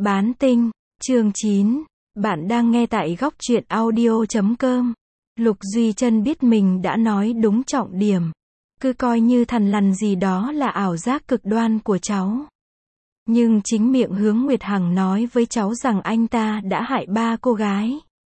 Bán tinh, chương 9. Bạn đang nghe tại góc truyện audio.com. Lục Duy Trân biết mình đã nói đúng trọng điểm. Cứ coi như thằn lằn gì đó là ảo giác cực đoan của cháu. Nhưng chính miệng Hướng Nguyệt Hằng nói với cháu rằng anh ta đã hại 3 cô gái.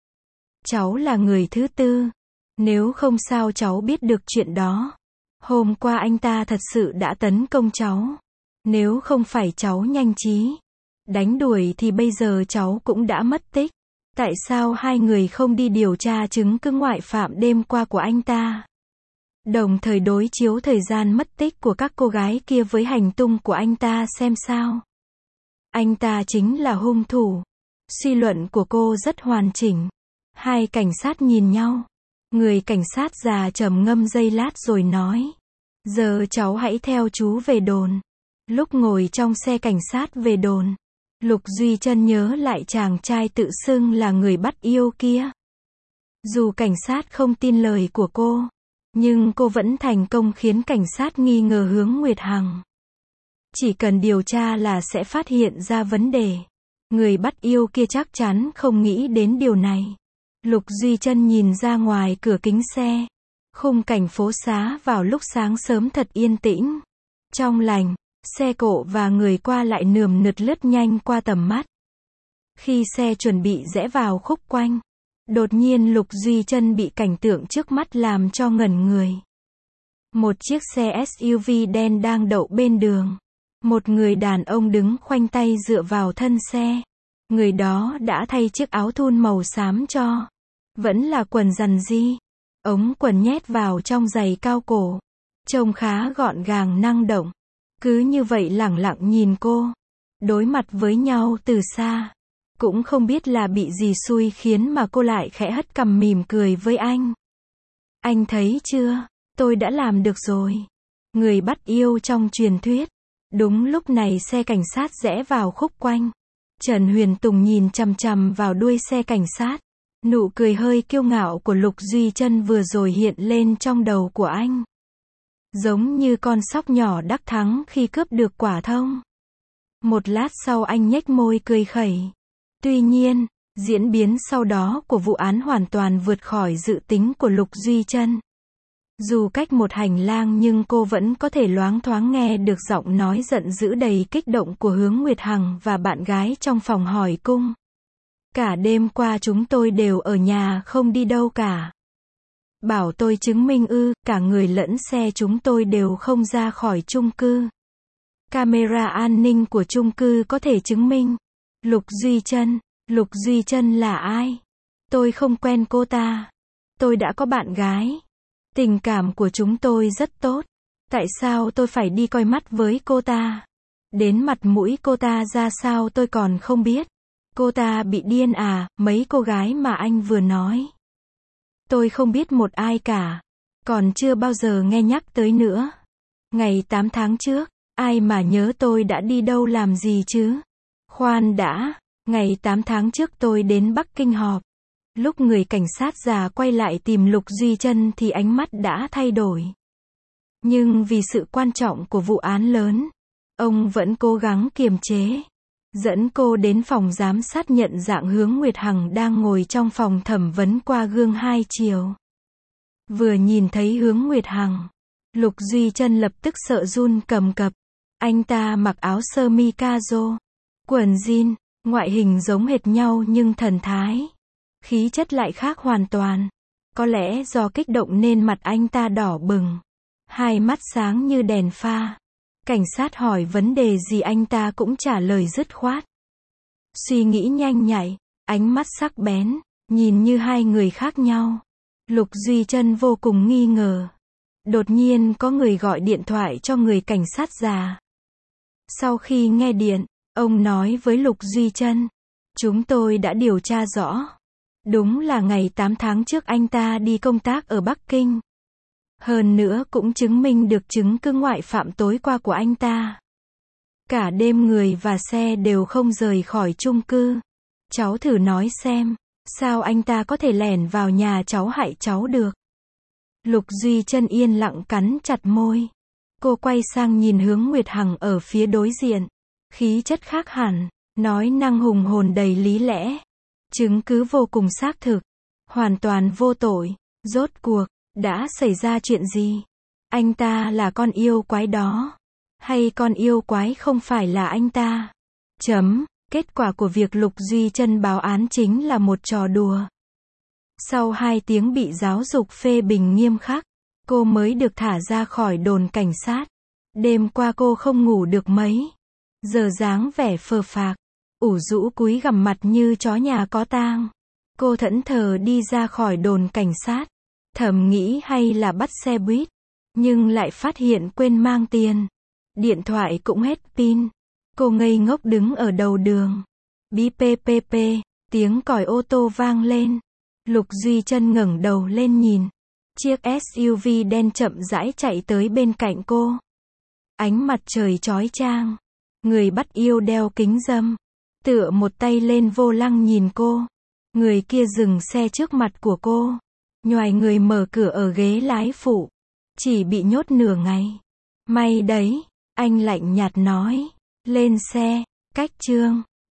Cháu là người thứ tư. Nếu không sao cháu biết được chuyện đó. Hôm qua anh ta thật sự đã tấn công cháu. Nếu không phải cháu nhanh trí đánh đuổi thì bây giờ cháu cũng đã mất tích. Tại sao hai người không đi điều tra chứng cứ ngoại phạm đêm qua của anh ta? Đồng thời đối chiếu thời gian mất tích của các cô gái kia với hành tung của anh ta xem sao. Anh ta chính là hung thủ. Suy luận của cô rất hoàn chỉnh. Hai cảnh sát nhìn nhau. Người cảnh sát già trầm ngâm giây lát rồi nói. Giờ cháu hãy theo chú về đồn. Lúc ngồi trong xe cảnh sát về đồn, Lục Duy Trân nhớ lại chàng trai tự xưng là người bắt yêu kia. Dù cảnh sát không tin lời của cô, nhưng cô vẫn thành công khiến cảnh sát nghi ngờ Hướng Nguyệt Hằng. Chỉ cần điều tra là sẽ phát hiện ra vấn đề. Người bắt yêu kia chắc chắn không nghĩ đến điều này. Lục Duy Trân nhìn ra ngoài cửa kính xe. Khung cảnh phố xá vào lúc sáng sớm thật yên tĩnh, trong lành. Xe cộ và người qua lại nườm nượp lướt nhanh qua tầm mắt. Khi xe chuẩn bị rẽ vào khúc quanh, đột nhiên Lục Duy Trân bị cảnh tượng trước mắt làm cho ngẩn người. Một chiếc xe SUV đen đang đậu bên đường. Một người đàn ông đứng khoanh tay dựa vào thân xe. Người đó đã thay chiếc áo thun màu xám cho. Vẫn là quần rằn ri. Ống quần nhét vào trong giày cao cổ. Trông khá gọn gàng năng động. Cứ như vậy lẳng lặng nhìn cô. Đối mặt với nhau từ xa. Cũng không biết là bị gì xui khiến mà cô lại khẽ hất cằm mỉm cười với anh. Anh thấy chưa? Tôi đã làm được rồi. Người bắt yêu trong truyền thuyết. Đúng lúc này xe cảnh sát rẽ vào khúc quanh. Trần Huyền Tùng nhìn chằm chằm vào đuôi xe cảnh sát. Nụ cười hơi kiêu ngạo của Lục Duy Trân vừa rồi hiện lên trong đầu của anh. Giống như con sóc nhỏ đắc thắng khi cướp được quả thông. Một lát sau anh nhếch môi cười khẩy. Tuy nhiên, diễn biến sau đó của vụ án hoàn toàn vượt khỏi dự tính của Lục Duy Trân. Dù cách một hành lang nhưng cô vẫn có thể loáng thoáng nghe được giọng nói giận dữ đầy kích động của Hướng Nguyệt Hằng và bạn gái trong phòng hỏi cung. Cả đêm qua chúng tôi đều ở nhà không đi đâu cả. Bảo tôi chứng minh ư, cả người lẫn xe chúng tôi đều không ra khỏi chung cư. Camera an ninh của chung cư có thể chứng minh. Lục Duy Trân là ai? Tôi không quen cô ta. Tôi đã có bạn gái. Tình cảm của chúng tôi rất tốt. Tại sao tôi phải đi coi mắt với cô ta? Đến mặt mũi cô ta ra sao tôi còn không biết. Cô ta bị điên à, mấy cô gái mà anh vừa nói. Tôi không biết một ai cả. Còn chưa bao giờ nghe nhắc tới nữa. Ngày 8 tháng trước, ai mà nhớ tôi đã đi đâu làm gì chứ? Khoan đã, ngày 8 tháng trước tôi đến Bắc Kinh họp. Lúc người cảnh sát già quay lại tìm Lục Duy Trân thì ánh mắt đã thay đổi. Nhưng vì sự quan trọng của vụ án lớn, ông vẫn cố gắng kiềm chế. Dẫn cô đến phòng giám sát nhận dạng Hướng Nguyệt Hằng đang ngồi trong phòng thẩm vấn qua gương hai chiều. Vừa nhìn thấy Hướng Nguyệt Hằng, Lục Duy Trân lập tức sợ run cầm cập. Anh ta mặc áo sơ mi caro, quần jean, ngoại hình giống hệt nhau nhưng thần thái, khí chất lại khác hoàn toàn. Có lẽ do kích động nên mặt anh ta đỏ bừng, hai mắt sáng như đèn pha. Cảnh sát hỏi vấn đề gì anh ta cũng trả lời dứt khoát. Suy nghĩ nhanh nhạy, ánh mắt sắc bén, nhìn như hai người khác nhau. Lục Duy Trân vô cùng nghi ngờ. Đột nhiên có người gọi điện thoại cho người cảnh sát già. Sau khi nghe điện, ông nói với Lục Duy Trân. Chúng tôi đã điều tra rõ. Đúng là ngày 8 tháng trước anh ta đi công tác ở Bắc Kinh. Hơn nữa cũng chứng minh được chứng cứ ngoại phạm tối qua của anh ta. Cả đêm người và xe đều không rời khỏi chung cư. Cháu thử nói xem, sao anh ta có thể lẻn vào nhà cháu hại cháu được? Lục Duy Trân yên lặng cắn chặt môi. Cô quay sang nhìn Hướng Nguyệt Hằng ở phía đối diện. Khí chất khác hẳn. Nói năng hùng hồn đầy lý lẽ. Chứng cứ vô cùng xác thực. Hoàn toàn vô tội. Rốt cuộc, đã xảy ra chuyện gì? Anh ta là con yêu quái đó. Hay con yêu quái không phải là anh ta? Kết quả của việc Lục Duy Trân báo án chính là một trò đùa. Sau 2 tiếng bị giáo dục phê bình nghiêm khắc, cô mới được thả ra khỏi đồn cảnh sát. Đêm qua cô không ngủ được mấy giờ, dáng vẻ phờ phạc, ủ rũ cúi gằm mặt như chó nhà có tang. Cô thẫn thờ đi ra khỏi đồn cảnh sát, thầm nghĩ hay là bắt xe buýt, nhưng lại phát hiện quên mang tiền. Điện thoại cũng hết pin. Cô ngây ngốc đứng ở đầu đường. Bí ppp, tiếng còi ô tô vang lên. Lục Duy Trân ngẩng đầu lên nhìn. Chiếc SUV đen chậm rãi chạy tới bên cạnh cô. Ánh mặt trời chói chang. Người bắt yêu đeo kính râm, tựa một tay lên vô lăng nhìn cô. Người kia dừng xe trước mặt của cô, nhoài người mở cửa ở ghế lái phụ. Chỉ bị nhốt nửa ngày. May đấy, anh lạnh nhạt nói. Lên xe, cách chương.